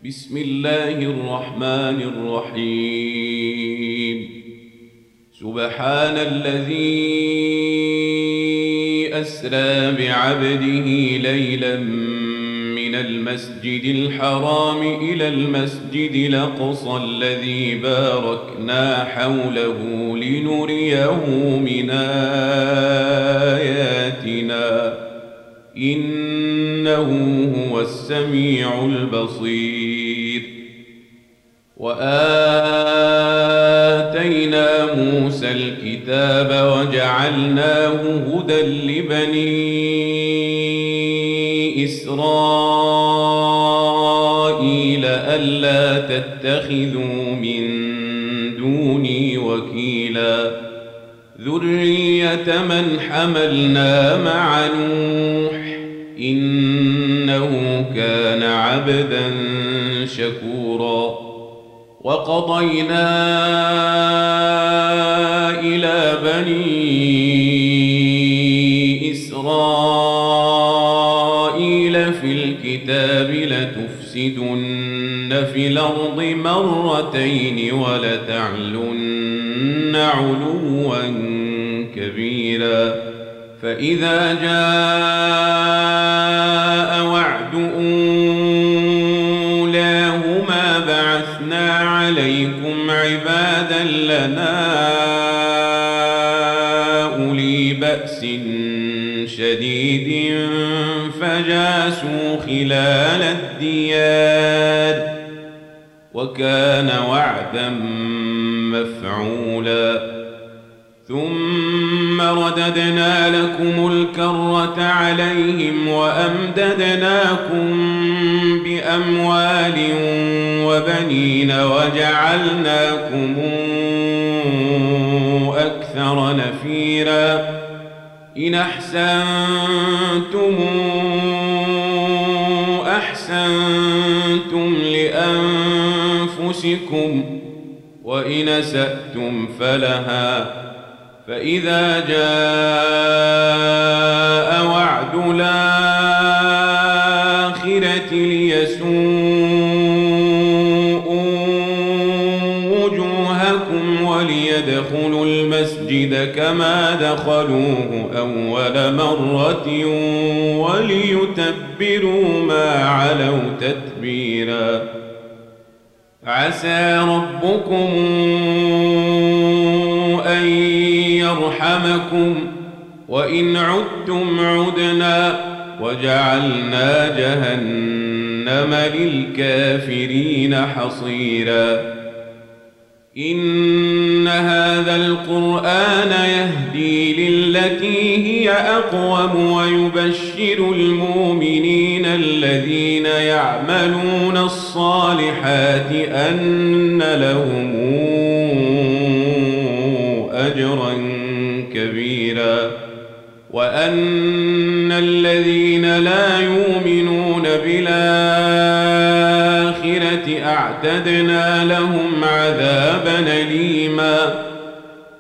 بسم الله الرحمن الرحيم. سبحان الذي أسرى بعبده ليلا من المسجد الحرام إلى المسجد الأقصى الذي باركنا حوله لنريه من آياتنا إنه هو السميع البصير. وآتينا موسى الكتاب وجعلناه هدى لبني إسرائيل ألا تتخذوا من دوني وكيلا ذرية من حملنا مع نوح إنه كان عبدا شكورا. وقضينا إلى بني إسرائيل في الكتاب لتفسدن في الأرض مرتين ولتعلن علوا كبيرا. فإذا جاء وعد أولاهما بعثنا عليكم عبادا لنا أولي بأس شديد فجاسوا خلال الديار وكان وعدا مفعولا. ثم رددنا لكم الكرة عليهم وأمددناكم بأموال وبنين وجعلناكم أكثر نفيرا. إن أحسنتم أحسنتم لأنفسكم وإن أسأتم فلها. فإذا جاء وعد الآخرة ليسوءوا وجوهكم وليدخلوا المسجد كما دخلوه أول مرة وليتبروا ما علوا تتبيرا. عسى ربكم أن يرحمكم وإن عدتم عدنا وجعلنا جهنم للكافرين حصيرا. إن هذا القرآن يهدي للتي هي أقوم ويبشر المؤمنين الذين يعملون الصالحات أن لهم أجرا كبيرا وأن الذين لا يؤمنون بالآخرة أعتدنا لهم عذابا أليما.